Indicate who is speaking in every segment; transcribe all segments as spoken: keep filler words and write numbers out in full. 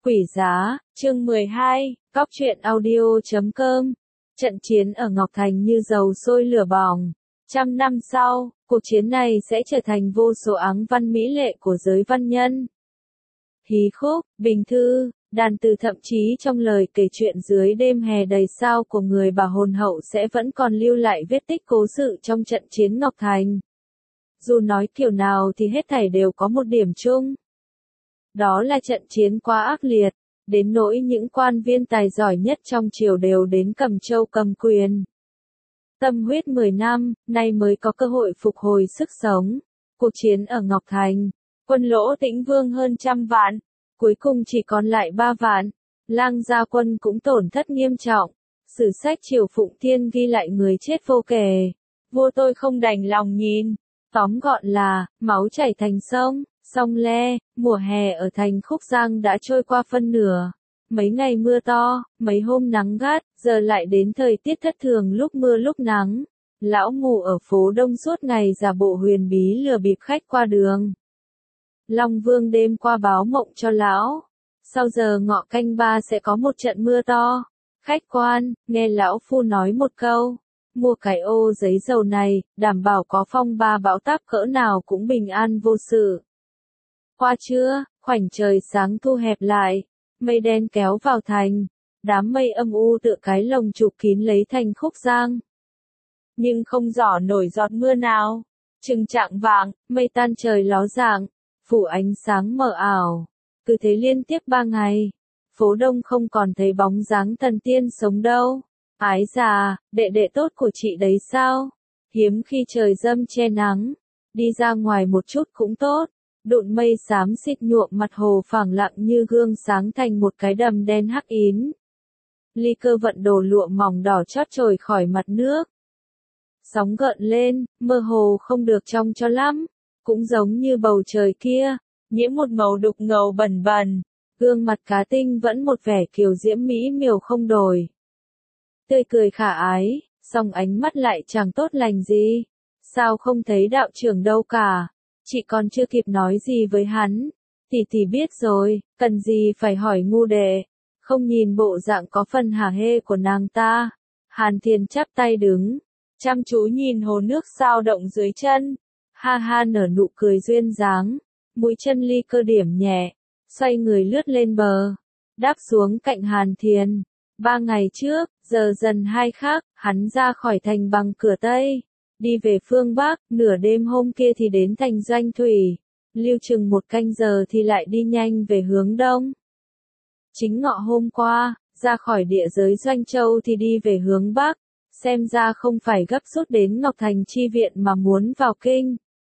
Speaker 1: Quỷ giá, chương mười hai, cóc truyện audio chấm com. Trận chiến ở Ngọc Thành như dầu sôi lửa bỏng. Trăm năm sau, cuộc chiến này sẽ trở thành vô số áng văn mỹ lệ của giới văn nhân. Hí khúc, bình thư, đàn từ thậm chí trong lời kể chuyện dưới đêm hè đầy sao của người bà hồn hậu sẽ vẫn còn lưu lại vết tích cố sự trong trận chiến Ngọc Thành. Dù nói kiểu nào thì hết thảy đều có một điểm chung. Đó là trận chiến quá ác liệt, đến nỗi những quan viên tài giỏi nhất trong triều đều đến cầm châu cầm quyền. Tâm huyết mười năm, nay mới có cơ hội phục hồi sức sống. Cuộc chiến ở Ngọc Thành, quân Lỗ Tĩnh Vương hơn trăm vạn, cuối cùng chỉ còn lại ba vạn. Lang gia quân cũng tổn thất nghiêm trọng. Sử sách Triều Phụng Thiên ghi lại người chết vô kể. Vua tôi không đành lòng nhìn. Tóm gọn là, máu chảy thành sông. Sông Le, mùa hè ở thành Khúc Giang đã trôi qua phân nửa. Mấy ngày mưa to, mấy hôm nắng gắt, giờ lại đến thời tiết thất thường lúc mưa lúc nắng. Lão ngủ ở phố Đông suốt ngày giả bộ huyền bí lừa bịp khách qua đường. Long Vương đêm qua báo mộng cho lão. Sau giờ ngọ canh ba sẽ có một trận mưa to. Khách quan, nghe lão phu nói một câu. Mua cái ô giấy dầu này, đảm bảo có phong ba bão táp cỡ nào cũng bình an vô sự. Qua trưa, khoảnh trời sáng thu hẹp lại, mây đen kéo vào thành, đám mây âm u tựa cái lồng chụp kín lấy thành Khúc Giang. Nhưng không rỏ nổi giọt mưa nào, chừng chạng vạng, mây tan trời ló dạng, phủ ánh sáng mờ ảo. Cứ thế liên tiếp ba ngày, phố Đông không còn thấy bóng dáng thần tiên sống đâu. Ái già, đệ đệ tốt của chị đấy sao? Hiếm khi trời dâm che nắng, đi ra ngoài một chút cũng tốt. Đụn mây xám xịt nhuộm mặt hồ phẳng lặng như gương sáng thành một cái đầm đen hắc ín. Ly Cơ vận đồ lụa mỏng đỏ chót trồi khỏi mặt nước. Sóng gợn lên, mơ hồ không được trong cho lắm, cũng giống như bầu trời kia, nhiễm một màu đục ngầu bẩn bẩn. Gương mặt cá tinh vẫn một vẻ kiều diễm mỹ miều không đổi. Tươi cười khả ái, song ánh mắt lại chẳng tốt lành gì. Sao không thấy đạo trưởng đâu cả? Chị còn chưa kịp nói gì với hắn, tỷ tỷ biết rồi, cần gì phải hỏi ngu đệ, không nhìn bộ dạng có phần hả hê của nàng ta. Hàn Thiên chắp tay đứng, chăm chú nhìn hồ nước sao động dưới chân, ha ha nở nụ cười duyên dáng, mũi chân Ly Cơ điểm nhẹ, xoay người lướt lên bờ, đáp xuống cạnh Hàn Thiên. Ba ngày trước, giờ dần hai khác, hắn ra khỏi thành bằng cửa Tây. Đi về phương Bắc, nửa đêm hôm kia thì đến thành Doanh Thủy, lưu chừng một canh giờ thì lại đi nhanh về hướng Đông. Chính ngọ hôm qua, ra khỏi địa giới Doanh Châu thì đi về hướng Bắc, xem ra không phải gấp rút đến Ngọc Thành chi viện mà muốn vào kinh.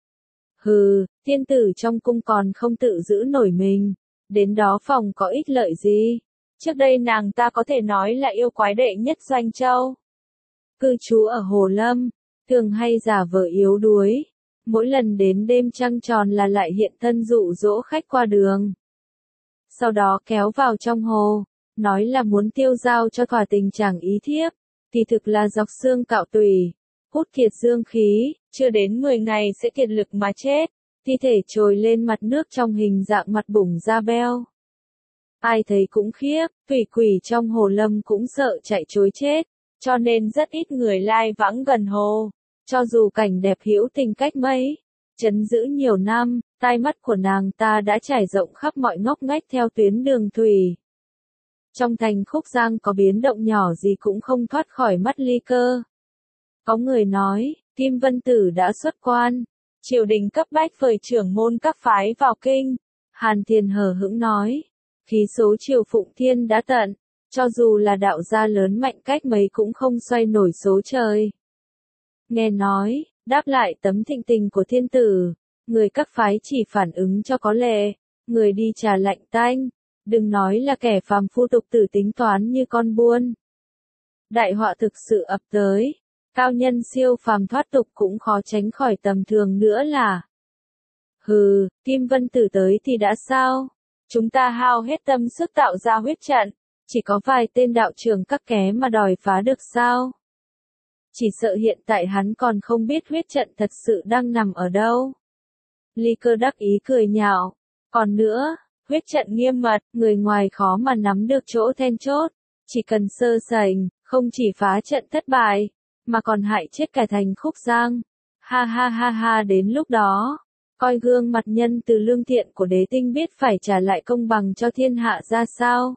Speaker 1: Hừ, thiên tử trong cung còn không tự giữ nổi mình, đến đó phòng có ích lợi gì. Trước đây nàng ta có thể nói là yêu quái đệ nhất Doanh Châu. Cư trú ở Hồ Lâm, thường hay giả vờ yếu đuối, mỗi lần đến đêm trăng tròn là lại hiện thân dụ dỗ khách qua đường. Sau đó kéo vào trong hồ, nói là muốn tiêu dao cho thỏa tình chàng ý thiếp, thì thực là dọc xương cạo tủy, hút kiệt dương khí, chưa đến mười ngày sẽ kiệt lực mà chết, thi thể trồi lên mặt nước trong hình dạng mặt bủng da beo. Ai thấy cũng khiếp, thủy quỷ trong Hồ Lâm cũng sợ chạy trối chết, cho nên rất ít người lai vãng gần hồ. Cho dù cảnh đẹp hữu tình cách mấy, trấn giữ nhiều năm, tai mắt của nàng ta đã trải rộng khắp mọi ngóc ngách theo tuyến đường thủy. Trong thành Khúc Giang có biến động nhỏ gì cũng không thoát khỏi mắt Ly Cơ. Có người nói, Kim Vân Tử đã xuất quan, triều đình cấp bách phời trưởng môn các phái vào kinh. Hàn Thiên hờ hững nói, khí số Triều Phụng Thiên đã tận, cho dù là đạo gia lớn mạnh cách mấy cũng không xoay nổi số trời. Nghe nói, đáp lại tấm thịnh tình của thiên tử, người các phái chỉ phản ứng cho có lệ, người đi trà lạnh tanh, đừng nói là kẻ phàm phu tục tử tính toán như con buôn. Đại họa thực sự ập tới, cao nhân siêu phàm thoát tục cũng khó tránh khỏi tầm thường nữa là. Hừ, Kim Vân Tử tới thì đã sao? Chúng ta hao hết tâm sức tạo ra huyết trận, chỉ có vài tên đạo trưởng các ké mà đòi phá được sao? Chỉ sợ hiện tại hắn còn không biết huyết trận thật sự đang nằm ở đâu. Ly Cơ đắc ý cười nhạo. Còn nữa, Huyết trận nghiêm mật, người ngoài khó mà nắm được chỗ then chốt. Chỉ cần sơ sẩy, không chỉ phá trận thất bại, mà còn hại chết cả thành Khúc Giang. Ha ha ha ha, đến lúc đó, coi gương mặt nhân từ lương thiện của đế tinh biết phải trả lại công bằng cho thiên hạ ra sao.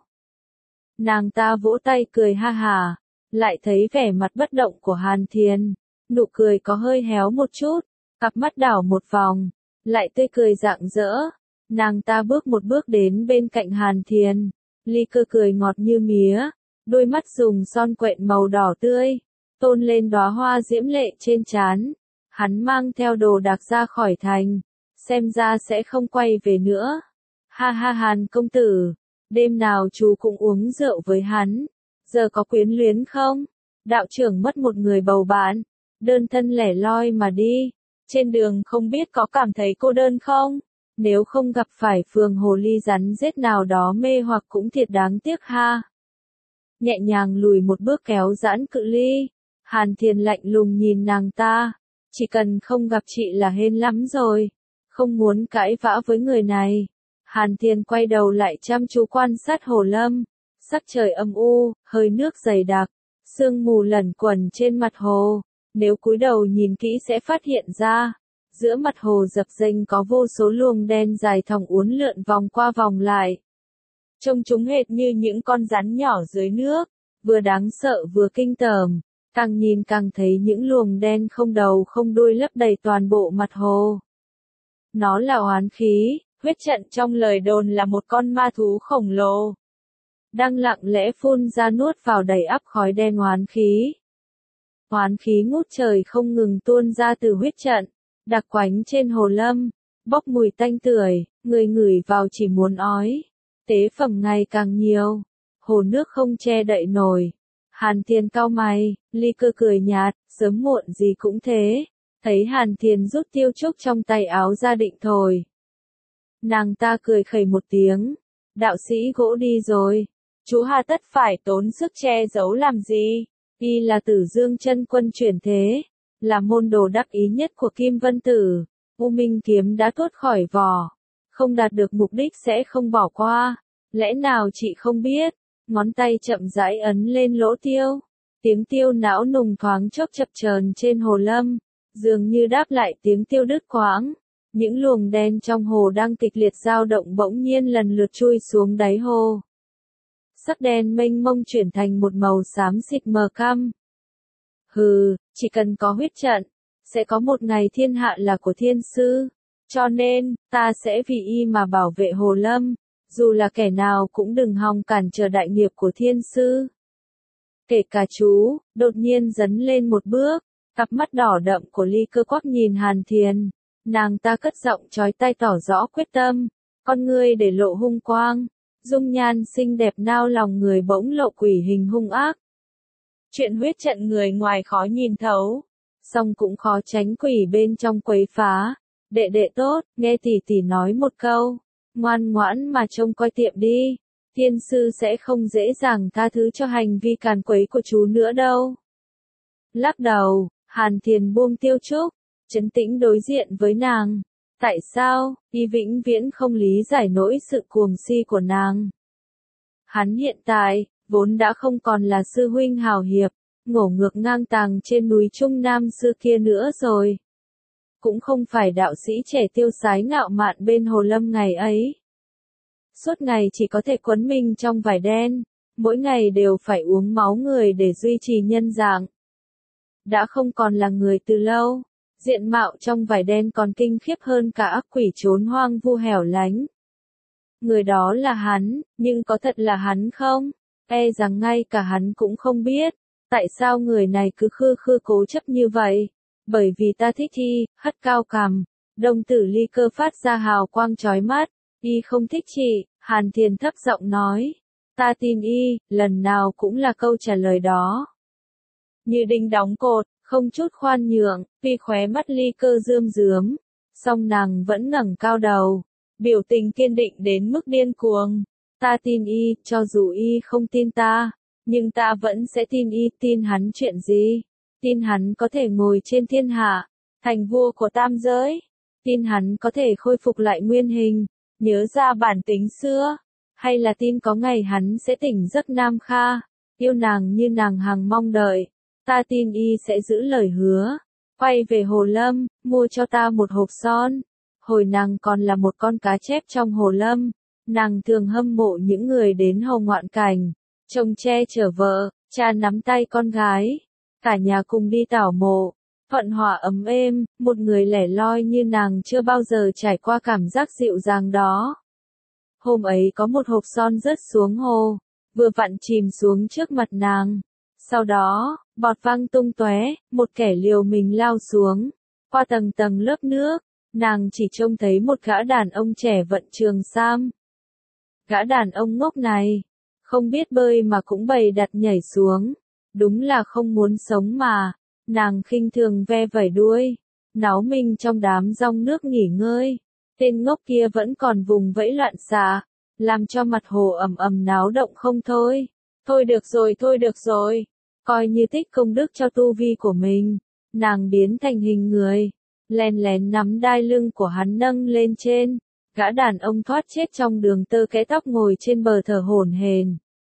Speaker 1: Nàng ta vỗ tay cười ha hà, lại thấy vẻ mặt bất động của Hàn Thiền, nụ cười có hơi héo một chút, cặp mắt đảo một vòng, lại tươi cười rạng rỡ. Nàng ta bước một bước đến bên cạnh Hàn Thiền, Ly Cơ cười ngọt như mía, đôi mắt dùng son quện màu đỏ tươi, tôn lên đóa hoa diễm lệ trên trán. Hắn mang theo đồ đạc ra khỏi thành, xem ra sẽ không quay về nữa. Ha ha, Hàn công tử, đêm nào chú cũng uống rượu với hắn, giờ có quyến luyến không? Đạo trưởng mất một người bầu bạn, đơn thân lẻ loi mà đi, trên đường không biết có cảm thấy cô đơn không? Nếu không gặp phải phường hồ ly rắn rết nào đó mê hoặc cũng thiệt đáng tiếc ha. Nhẹ nhàng lùi một bước kéo giãn cự ly, Hàn Thiền lạnh lùng nhìn nàng ta, chỉ cần không gặp chị là hên lắm rồi, không muốn cãi vã với người này. Hàn Thiền quay đầu lại chăm chú quan sát hồ lâm, sắc trời âm u, hơi nước dày đặc, sương mù lẩn quẩn trên mặt hồ, nếu cúi đầu nhìn kỹ sẽ phát hiện ra. Giữa mặt hồ dập dênh có vô số luồng đen dài thòng uốn lượn vòng qua vòng lại. Trông chúng hệt như những con rắn nhỏ dưới nước, vừa đáng sợ vừa kinh tởm, càng nhìn càng thấy những luồng đen không đầu không đuôi lấp đầy toàn bộ mặt hồ. Nó là oán khí, huyết trận trong lời đồn là một con ma thú khổng lồ, đang lặng lẽ phun ra nuốt vào đầy ắp khói đen oán khí. Oán khí ngút trời không ngừng tuôn ra từ huyết trận, đặc quánh trên hồ lâm, bốc mùi tanh tưởi, người ngửi vào chỉ muốn ói. Tế phẩm ngày càng nhiều, hồ nước không che đậy nổi. Hàn Thiền cau mày, Ly Cơ cười nhạt, sớm muộn gì cũng thế. Thấy Hàn Thiền rút tiêu trúc trong tay áo ra định thổi. Nàng ta cười khẩy một tiếng, đạo sĩ gỗ đi rồi, chú hà tất phải tốn sức che giấu làm gì, y là Tử Dương chân quân chuyển thế, là môn đồ đắc ý nhất của Kim Vân Tử, U Minh kiếm đã tuốt khỏi vỏ, không đạt được mục đích sẽ không bỏ qua, lẽ nào chị không biết, ngón tay chậm rãi ấn lên lỗ tiêu, tiếng tiêu não nùng thoáng chốc chập chờn trên hồ lâm, dường như đáp lại tiếng tiêu đứt quãng. Những luồng đen trong hồ đang kịch liệt dao động bỗng nhiên lần lượt chui xuống đáy hồ. Sắc đen mênh mông chuyển thành một màu xám xịt mờ căm. Hừ, chỉ cần có huyết trận, sẽ có một ngày thiên hạ là của thiên sư. Cho nên, ta sẽ vì y mà bảo vệ hồ lâm, dù là kẻ nào cũng đừng hòng cản trở đại nghiệp của thiên sư. Kể cả chú, đột nhiên dấn lên một bước, cặp mắt đỏ đậm của Ly Cơ quắc nhìn Hàn Thiền. Nàng ta cất giọng chói tai tỏ rõ quyết tâm, con ngươi để lộ hung quang, dung nhan xinh đẹp nao lòng người bỗng lộ quỷ hình hung ác. Chuyện huyết trận người ngoài khó nhìn thấu, song cũng khó tránh quỷ bên trong quấy phá. Đệ đệ tốt, nghe tỷ tỷ nói một câu, ngoan ngoãn mà trông coi tiệm đi, thiên sư sẽ không dễ dàng tha thứ cho hành vi càn quấy của chú nữa đâu. Lắc đầu, Hàn Thiền buông tiêu trúc, trấn tĩnh đối diện với nàng. Tại sao, y vĩnh viễn không lý giải nỗi sự cuồng si của nàng. Hắn hiện tại, vốn đã không còn là sư huynh hào hiệp, ngổ ngược ngang tàng trên núi Trung Nam xưa kia nữa rồi. Cũng không phải đạo sĩ trẻ tiêu sái ngạo mạn bên hồ lâm ngày ấy. Suốt ngày chỉ có thể quấn mình trong vải đen, mỗi ngày đều phải uống máu người để duy trì nhân dạng. Đã không còn là người từ lâu. Diện mạo trong vải đen còn kinh khiếp hơn cả ác quỷ trốn hoang vu hẻo lánh. Người đó là hắn, nhưng có thật là hắn không? E rằng ngay cả hắn cũng không biết. Tại sao người này cứ khư khư cố chấp như vậy? Bởi vì ta thích y, hất cao cằm. Đồng tử Ly Cơ phát ra hào quang chói mắt. Y không thích chị, Hàn Thiền thấp giọng nói. Ta tin y, lần nào cũng là câu trả lời đó. Như đinh đóng cột. Không chút khoan nhượng, vì khóe mắt Ly Cơ rơm rớm, song nàng vẫn ngẩng cao đầu, biểu tình kiên định đến mức điên cuồng. Ta tin y, cho dù y không tin ta, nhưng ta vẫn sẽ tin y. Tin hắn chuyện gì? Tin hắn có thể ngồi trên thiên hạ, thành vua của tam giới. Tin hắn có thể khôi phục lại nguyên hình, nhớ ra bản tính xưa, hay là tin có ngày hắn sẽ tỉnh giấc Nam Kha, yêu nàng như nàng hằng mong đợi, ta tin y sẽ giữ lời hứa, quay về Hồ Lâm, mua cho ta một hộp son. Hồi nàng còn là một con cá chép trong Hồ Lâm, nàng thường hâm mộ những người đến hầu ngoạn cảnh, trông che chở vợ, cha nắm tay con gái, cả nhà cùng đi tảo mộ, thuận hòa ấm êm, một người lẻ loi như nàng chưa bao giờ trải qua cảm giác dịu dàng đó. Hôm ấy có một hộp son rớt xuống hồ, vừa vặn chìm xuống trước mặt nàng. Sau đó, bọt văng tung tóe, một kẻ liều mình lao xuống, qua tầng tầng lớp nước, nàng chỉ trông thấy một gã đàn ông trẻ vận trường sam. Gã đàn ông ngốc này, không biết bơi mà cũng bày đặt nhảy xuống, đúng là không muốn sống mà, nàng khinh thường ve vẩy đuôi, náo mình trong đám dòng nước nghỉ ngơi, tên ngốc kia vẫn còn vùng vẫy loạn xạ, làm cho mặt hồ ầm ầm náo động không thôi. Thôi được rồi, thôi được rồi, coi như tích công đức cho tu vi của mình, nàng biến thành hình người, lén lén nắm đai lưng của hắn nâng lên trên, gã đàn ông thoát chết trong đường tơ kẽ tóc ngồi trên bờ thở hổn hển.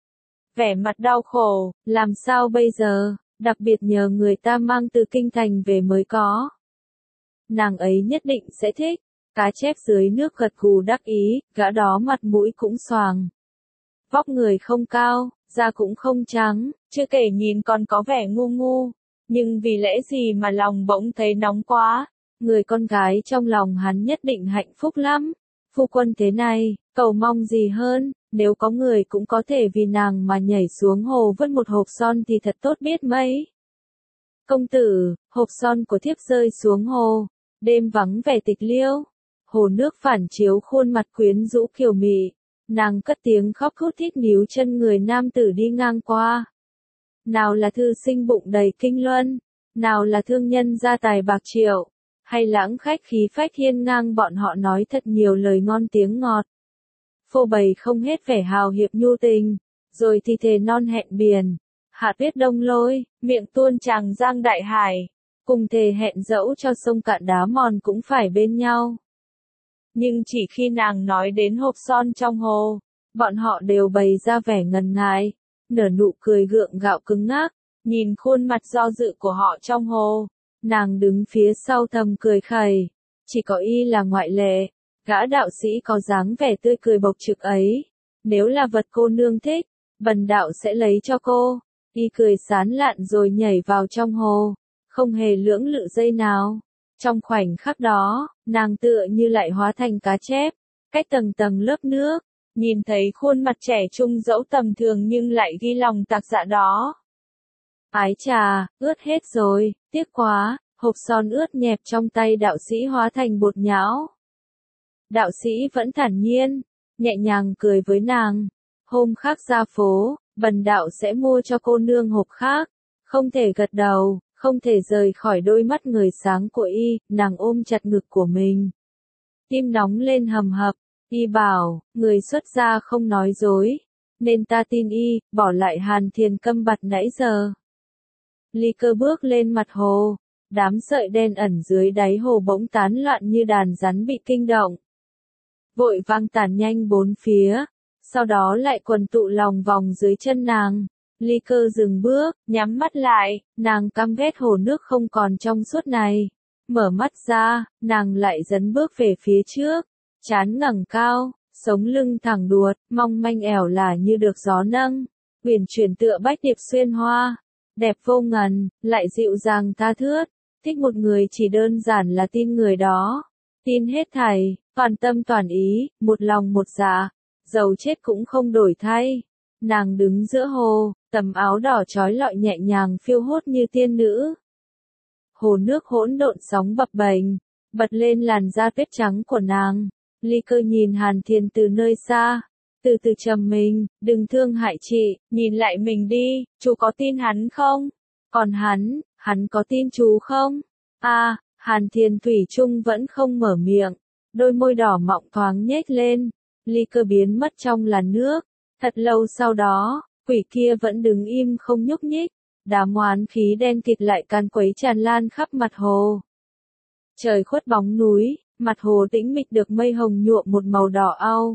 Speaker 1: Vẻ mặt đau khổ, làm sao bây giờ, đặc biệt nhờ người ta mang từ kinh thành về mới có. Nàng ấy nhất định sẽ thích, cá chép dưới nước gật gù đắc ý, gã đó mặt mũi cũng xoàng. Vóc người không cao, da cũng không trắng, chưa kể nhìn còn có vẻ ngu ngu, nhưng vì lẽ gì mà lòng bỗng thấy nóng quá. Người con gái trong lòng hắn nhất định hạnh phúc lắm. Phu quân thế này, cầu mong gì hơn, nếu có người cũng có thể vì nàng mà nhảy xuống hồ vứt một hộp son thì thật tốt biết mấy. Công tử, hộp son của thiếp rơi xuống hồ, đêm vắng vẻ tịch liêu, hồ nước phản chiếu khuôn mặt quyến rũ kiều mị, nàng cất tiếng khóc thút thít níu chân người nam tử đi ngang qua. Nào là thư sinh bụng đầy kinh luân, nào là thương nhân gia tài bạc triệu, hay lãng khách khí phách hiên ngang, bọn họ nói thật nhiều lời ngon tiếng ngọt. Phô bày không hết vẻ hào hiệp nhu tình, rồi thì thề non hẹn biển, hạt tuyết đông lôi, miệng tuôn tràng giang đại hải, cùng thề hẹn dẫu cho sông cạn đá mòn cũng phải bên nhau. Nhưng chỉ khi nàng nói đến hộp son trong hồ, bọn họ đều bày ra vẻ ngần ngại, nở nụ cười gượng gạo cứng ngắc, nhìn khuôn mặt do dự của họ trong hồ. Nàng đứng phía sau thầm cười khẩy, chỉ có y là ngoại lệ, gã đạo sĩ có dáng vẻ tươi cười bộc trực ấy, nếu là vật cô nương thích, bần đạo sẽ lấy cho cô. Y cười sán lạn rồi nhảy vào trong hồ, không hề lưỡng lự giây nào. Trong khoảnh khắc đó, nàng tựa như lại hóa thành cá chép, cách tầng tầng lớp nước, nhìn thấy khuôn mặt trẻ trung dẫu tầm thường nhưng lại ghi lòng tạc dạ đó. Ái trà, ướt hết rồi, tiếc quá, hộp son ướt nhẹp trong tay đạo sĩ hóa thành bột nhão. Đạo sĩ vẫn thản nhiên, nhẹ nhàng cười với nàng. Hôm khác ra phố, bần đạo sẽ mua cho cô nương hộp khác. Không thể gật đầu, không thể rời khỏi đôi mắt người sáng của y, nàng ôm chặt ngực của mình. Tim nóng lên hầm hập, y bảo, người xuất gia không nói dối, nên ta tin y, bỏ lại Hàn Thiền câm bặt nãy giờ. Ly Cơ bước lên mặt hồ, đám sợi đen ẩn dưới đáy hồ bỗng tán loạn như đàn rắn bị kinh động. Vội vang tản nhanh bốn phía, sau đó lại quần tụ lòng vòng dưới chân nàng. Ly Cơ dừng bước, nhắm mắt lại, nàng căm ghét hồ nước không còn trong suốt này. Mở mắt ra, nàng lại dấn bước về phía trước, trán ngẩng cao, sống lưng thẳng đuột, mong manh ẻo là như được gió nâng, uyển chuyển tựa bách điệp xuyên hoa. Đẹp vô ngần, lại dịu dàng tha thướt, thích một người chỉ đơn giản là tin người đó, tin hết thảy, toàn tâm toàn ý, một lòng một dạ, dầu chết cũng không đổi thay. Nàng đứng giữa hồ, tầm áo đỏ trói lọi nhẹ nhàng phiêu hốt như tiên nữ. Hồ nước hỗn độn sóng bập bềnh, bật lên làn da tuyết trắng của nàng. Ly Cơ nhìn Hàn Thiền từ nơi xa, từ từ trầm mình, đừng thương hại chị, nhìn lại mình đi, chú có tin hắn không? Còn hắn, hắn có tin chú không? A, à, Hàn Thiền thủy chung vẫn không mở miệng, đôi môi đỏ mọng thoáng nhếch lên. Ly Cơ biến mất trong làn nước. Thật lâu sau đó, quỷ kia vẫn đứng im không nhúc nhích, đám oán khí đen kịt lại can quấy tràn lan khắp mặt hồ. Trời khuất bóng núi, Mặt hồ tĩnh mịch được mây hồng nhuộm một màu đỏ au.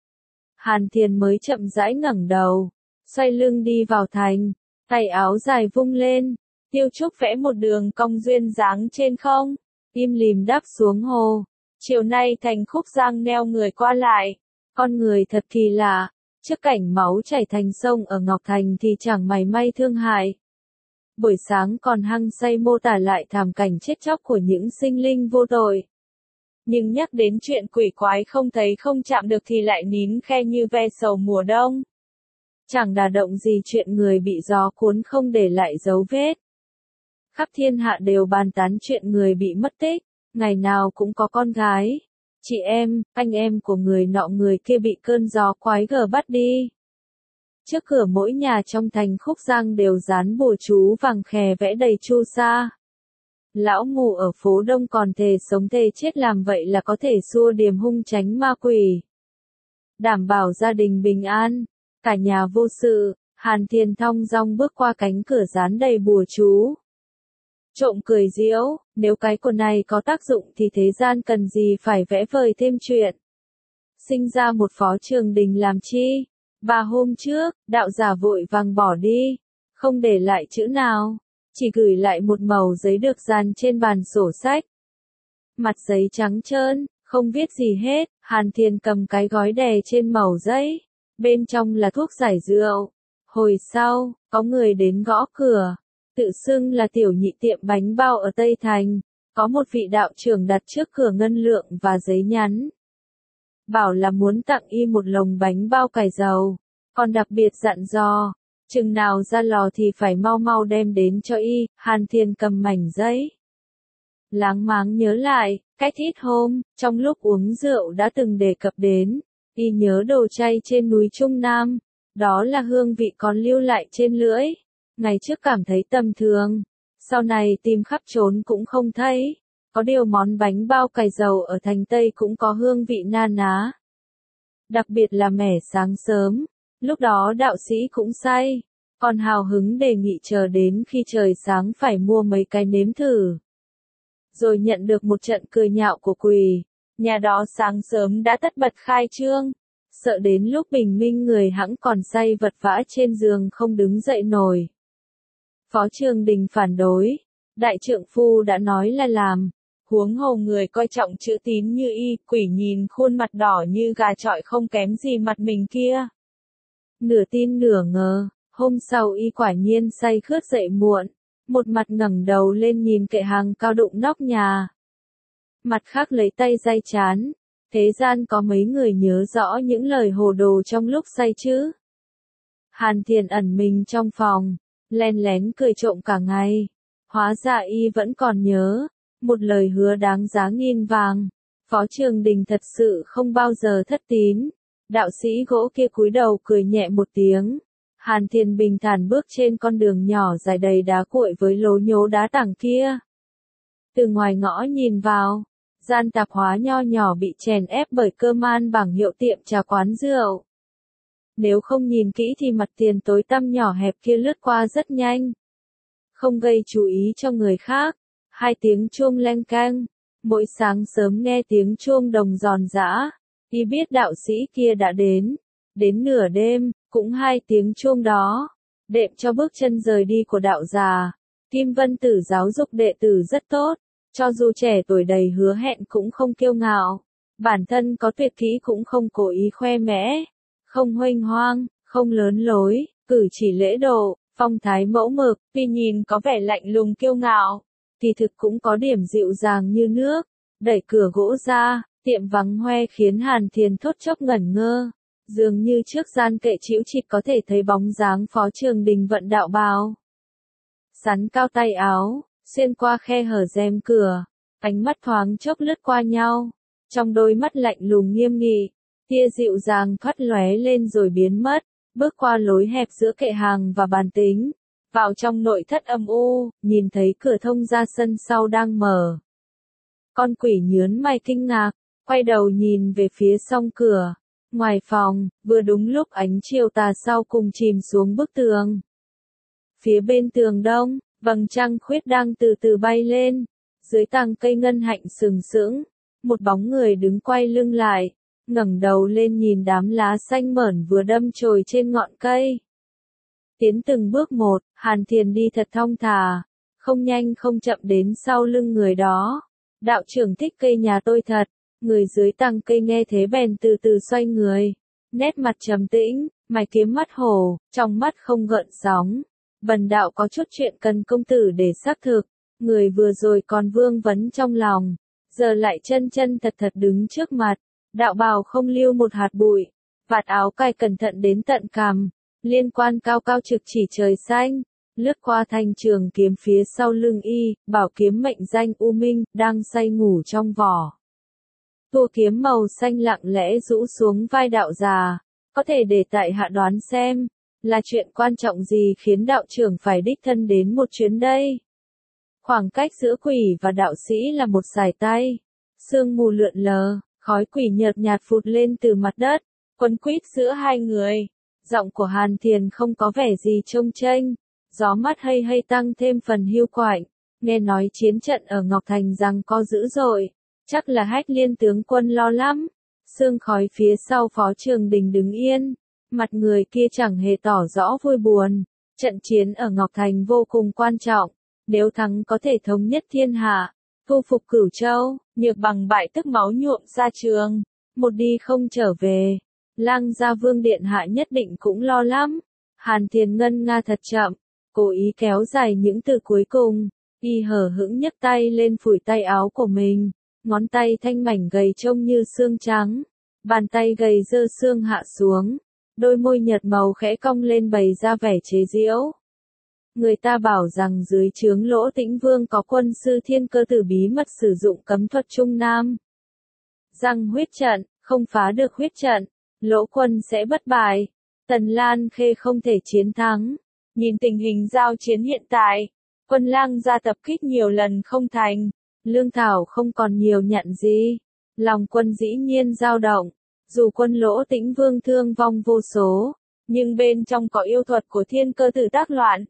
Speaker 1: Hàn Thiền mới chậm rãi ngẩng đầu, xoay lưng đi vào thành, tay áo dài vung lên, Tiêu Trúc vẽ một đường cong duyên dáng trên không, im lìm đáp xuống hồ. Chiều nay thành Khúc Giang neo người qua lại, con người thật kỳ lạ, trước cảnh máu chảy thành sông ở Ngọc Thành thì chẳng mảy may thương hại. Buổi sáng còn hăng say mô tả lại thảm cảnh chết chóc của những sinh linh vô tội. Nhưng nhắc đến chuyện quỷ quái không thấy không chạm được thì lại nín khe như ve sầu mùa đông. Chẳng đả động gì chuyện người bị gió cuốn không để lại dấu vết. Khắp thiên hạ đều bàn tán chuyện người bị mất tích, ngày nào cũng có con gái, chị em, anh em của người nọ người kia bị cơn gió quái gở bắt đi. Trước cửa mỗi nhà trong thành Khúc Giang đều dán bùa chú vàng khè vẽ đầy chu sa. Lão mù ở phố Đông còn thề sống thề chết làm vậy là có thể xua điềm hung tránh ma quỷ, đảm bảo gia đình bình an, cả nhà vô sự. Hàn Thiền thong dong bước qua cánh cửa dán đầy bùa chú. Trộm cười giễu, nếu cái của này có tác dụng thì thế gian cần gì phải vẽ vời thêm chuyện. Sinh ra một Phó Trường Đình làm chi? Và hôm trước, đạo giả vội vàng bỏ đi, không để lại chữ nào, chỉ gửi lại một mẩu giấy được dán trên bàn sổ sách. Mặt giấy trắng trơn, không viết gì hết, Hàn Thiền cầm cái gói đè trên mẩu giấy, bên trong là thuốc giải rượu. Hồi sau, có người đến gõ cửa, tự xưng là tiểu nhị tiệm bánh bao ở Tây Thành, có một vị đạo trưởng đặt trước cửa ngân lượng và giấy nhắn. Bảo là muốn tặng y một lồng bánh bao cải dầu, còn đặc biệt dặn dò, chừng nào ra lò thì phải mau mau đem đến cho y. Hàn Thiền cầm mảnh giấy, láng máng nhớ lại, cách ít hôm, trong lúc uống rượu đã từng đề cập đến, y nhớ đồ chay trên núi Trung Nam, đó là hương vị còn lưu lại trên lưỡi. Ngày trước cảm thấy tầm thường, sau này tìm khắp trốn cũng không thấy. Có điều món bánh bao cải dầu ở thành Tây cũng có hương vị na ná. Đặc biệt là mẻ sáng sớm, lúc đó đạo sĩ cũng say, còn hào hứng đề nghị chờ đến khi trời sáng phải mua mấy cái nếm thử. Rồi nhận được một trận cười nhạo của quỷ, nhà đó sáng sớm đã tất bật khai trương, sợ đến lúc bình minh người hẵng còn say vật vã trên giường không đứng dậy nổi. Phó Trường Đình phản đối, đại trượng phu đã nói là làm, huống hồ người coi trọng chữ tín như y, quỷ nhìn khuôn mặt đỏ như gà chọi không kém gì mặt mình kia. Nửa tin nửa ngờ, hôm sau y quả nhiên say khướt dậy muộn, một mặt ngẩng đầu lên nhìn kệ hàng cao đụng nóc nhà, mặt khác lấy tay day chán. Thế gian có mấy người nhớ rõ những lời hồ đồ trong lúc say chứ? Hàn Thiền ẩn mình trong phòng, len lén cười trộm cả ngày. Hóa ra y vẫn còn nhớ, một lời hứa đáng giá nghìn vàng. Phó Trường Đình thật sự không bao giờ thất tín. Đạo sĩ gỗ kia cúi đầu cười nhẹ một tiếng. Hàn Thiền bình thản bước trên con đường nhỏ dài đầy đá cuội với lố nhố đá tảng kia. Từ ngoài ngõ nhìn vào, gian tạp hóa nho nhỏ bị chèn ép bởi cơ man bảng hiệu tiệm trà quán rượu. Nếu không nhìn kỹ thì mặt tiền tối tăm nhỏ hẹp kia lướt qua rất nhanh. Không gây chú ý cho người khác. Hai tiếng chuông leng keng. Mỗi sáng sớm nghe tiếng chuông đồng giòn giã, y biết đạo sĩ kia đã đến. Đến nửa đêm, cũng hai tiếng chuông đó, đệm cho bước chân rời đi của đạo già. Kim Vân Tử giáo dục đệ tử rất tốt. Cho dù trẻ tuổi đầy hứa hẹn cũng không kiêu ngạo, bản thân có tuyệt kỹ cũng không cố ý khoe mẽ, không huênh hoang, không lớn lối, cử chỉ lễ độ, phong thái mẫu mực, tuy nhìn có vẻ lạnh lùng kiêu ngạo, thì thực cũng có điểm dịu dàng như nước. Đẩy cửa gỗ ra, tiệm vắng hoe khiến Hàn Thiền thốt chốc ngẩn ngơ, dường như trước gian kệ chĩu chịt có thể thấy bóng dáng Phó Trường Đình vận đạo bào, sắn cao tay áo. Xuyên qua khe hở rèm cửa, ánh mắt thoáng chốc lướt qua nhau, trong đôi mắt lạnh lùng nghiêm nghị, tia dịu dàng thoắt lóe lên rồi biến mất, bước qua lối hẹp giữa kệ hàng và bàn tính, vào trong nội thất âm u, nhìn thấy cửa thông ra sân sau đang mở. Con quỷ nhớn mày kinh ngạc, quay đầu nhìn về phía song cửa, ngoài phòng, vừa đúng lúc ánh chiều tà sau cùng chìm xuống bức tường. Phía bên tường đông, vầng trăng khuyết đang từ từ bay lên, dưới tàng cây ngân hạnh sừng sững, một bóng người đứng quay lưng lại, ngẩng đầu lên nhìn đám lá xanh mởn vừa đâm chồi trên ngọn cây. Tiến từng bước một, Hàn Thiền đi thật thong thả, không nhanh không chậm đến sau lưng người đó. Đạo trưởng thích cây nhà tôi thật, người dưới tàng cây nghe thế bèn từ từ xoay người, nét mặt trầm tĩnh, mày kiếm mắt hổ, trong mắt không gợn sóng. Bần đạo có chút chuyện cần công tử để xác thực, người vừa rồi còn vương vấn trong lòng, giờ lại chân chân thật thật đứng trước mặt, đạo bào không lưu một hạt bụi, vạt áo cài cẩn thận đến tận cằm, liên quan cao cao trực chỉ trời xanh, lướt qua thanh trường kiếm phía sau lưng y, bảo kiếm mệnh danh U Minh, đang say ngủ trong vỏ. Tua kiếm màu xanh lặng lẽ rũ xuống vai đạo già, có thể để tại hạ đoán xem, là chuyện quan trọng gì khiến đạo trưởng phải đích thân đến một chuyến đây. Khoảng cách giữa quỷ và đạo sĩ là một sải tay, sương mù lượn lờ, khói quỷ nhợt nhạt phụt lên từ mặt đất, quấn quýt giữa hai người. Giọng của Hàn Thiền không có vẻ gì trông chênh, gió mát hay hay tăng thêm phần hiu quạnh, nghe nói chiến trận ở Ngọc Thành rằng có dữ dội, chắc là Hách Liên tướng quân lo lắm. Sương khói phía sau Phó Trường Đình đứng yên, mặt người kia chẳng hề tỏ rõ vui buồn, trận chiến ở Ngọc Thành vô cùng quan trọng, nếu thắng có thể thống nhất thiên hạ, thu phục Cửu Châu, nhược bằng bại tức máu nhuộm ra trường, một đi không trở về. Lang Gia Vương điện hạ nhất định cũng lo lắm. Hàn Thiền ngân nga thật chậm, cố ý kéo dài những từ cuối cùng, y hờ hững nhấc tay lên phủi tay áo của mình, ngón tay thanh mảnh gầy trông như xương trắng, bàn tay gầy dơ xương hạ xuống, đôi môi nhợt màu khẽ cong lên bày ra vẻ chế giễu. Người ta bảo rằng dưới trướng Lỗ Tĩnh Vương có quân sư Thiên Cơ Tử bí mật sử dụng cấm thuật Trung Nam. Rằng huyết trận, không phá được huyết trận, Lỗ quân sẽ bất bại, Tần Lan Khê không thể chiến thắng. Nhìn tình hình giao chiến hiện tại, quân Lang gia tập kích nhiều lần không thành, lương thảo không còn nhiều nhận gì, lòng quân dĩ nhiên dao động, dù quân Lỗ Tĩnh Vương thương vong vô số, nhưng bên trong có yêu thuật của Thiên Cơ Tử tác loạn.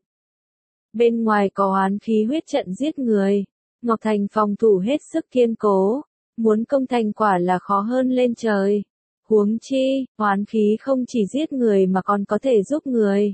Speaker 1: Bên ngoài có oán khí huyết trận giết người, Ngọc Thành phòng thủ hết sức kiên cố, muốn công thành quả là khó hơn lên trời. Huống chi, oán khí không chỉ giết người mà còn có thể giúp người.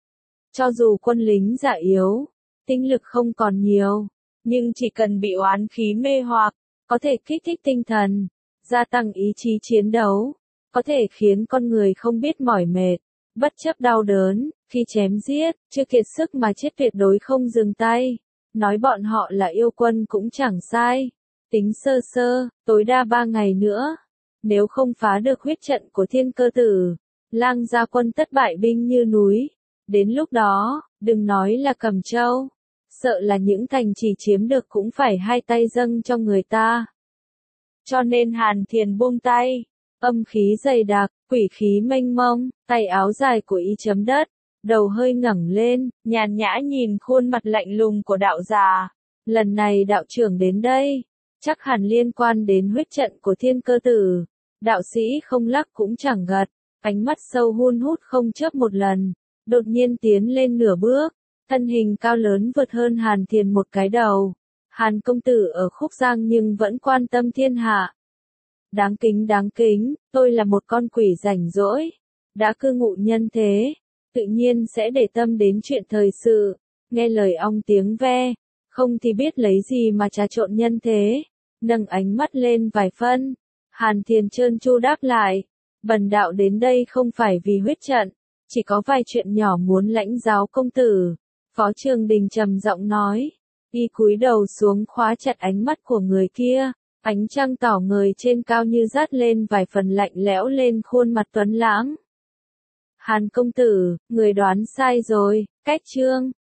Speaker 1: Cho dù quân lính dạ yếu, tinh lực không còn nhiều, nhưng chỉ cần bị oán khí mê hoặc, có thể kích thích tinh thần, gia tăng ý chí chiến đấu, có thể khiến con người không biết mỏi mệt, bất chấp đau đớn, khi chém giết, chưa kiệt sức mà chết tuyệt đối không dừng tay. Nói bọn họ là yêu quân cũng chẳng sai. Tính sơ sơ, tối đa ba ngày nữa. Nếu không phá được huyết trận của Thiên Cơ Tử, Lang gia quân tất bại binh như núi. Đến lúc đó, đừng nói là Cẩm Châu, sợ là những thành trì chiếm được cũng phải hai tay dâng cho người ta. Cho nên Hàn Thiền buông tay, âm khí dày đặc, quỷ khí mênh mông, tay áo dài của y chấm đất, đầu hơi ngẩng lên, nhàn nhã nhìn khuôn mặt lạnh lùng của đạo già. Lần này đạo trưởng đến đây, chắc hẳn liên quan đến huyết trận của Thiên Cơ Tử. Đạo sĩ không lắc cũng chẳng gật, ánh mắt sâu hun hút không chớp một lần, đột nhiên tiến lên nửa bước, thân hình cao lớn vượt hơn Hàn Thiền một cái đầu. Hàn công tử ở Khúc Giang nhưng vẫn quan tâm thiên hạ. Đáng kính đáng kính, tôi là một con quỷ rảnh rỗi, đã cư ngụ nhân thế, tự nhiên sẽ để tâm đến chuyện thời sự, nghe lời ong tiếng ve, không thì biết lấy gì mà trà trộn nhân thế. Nâng ánh mắt lên vài phân, Hàn Thiền trơn tru đáp lại, bần đạo đến đây không phải vì huyết trận, chỉ có vài chuyện nhỏ muốn lãnh giáo công tử. Phó Trường Đình trầm giọng nói, y cúi đầu xuống khóa chặt ánh mắt của người kia, ánh trăng tỏ ngời trên cao như dát lên vài phần lạnh lẽo lên khuôn mặt tuấn lãng. Hàn công tử, người đoán sai rồi, cách chương.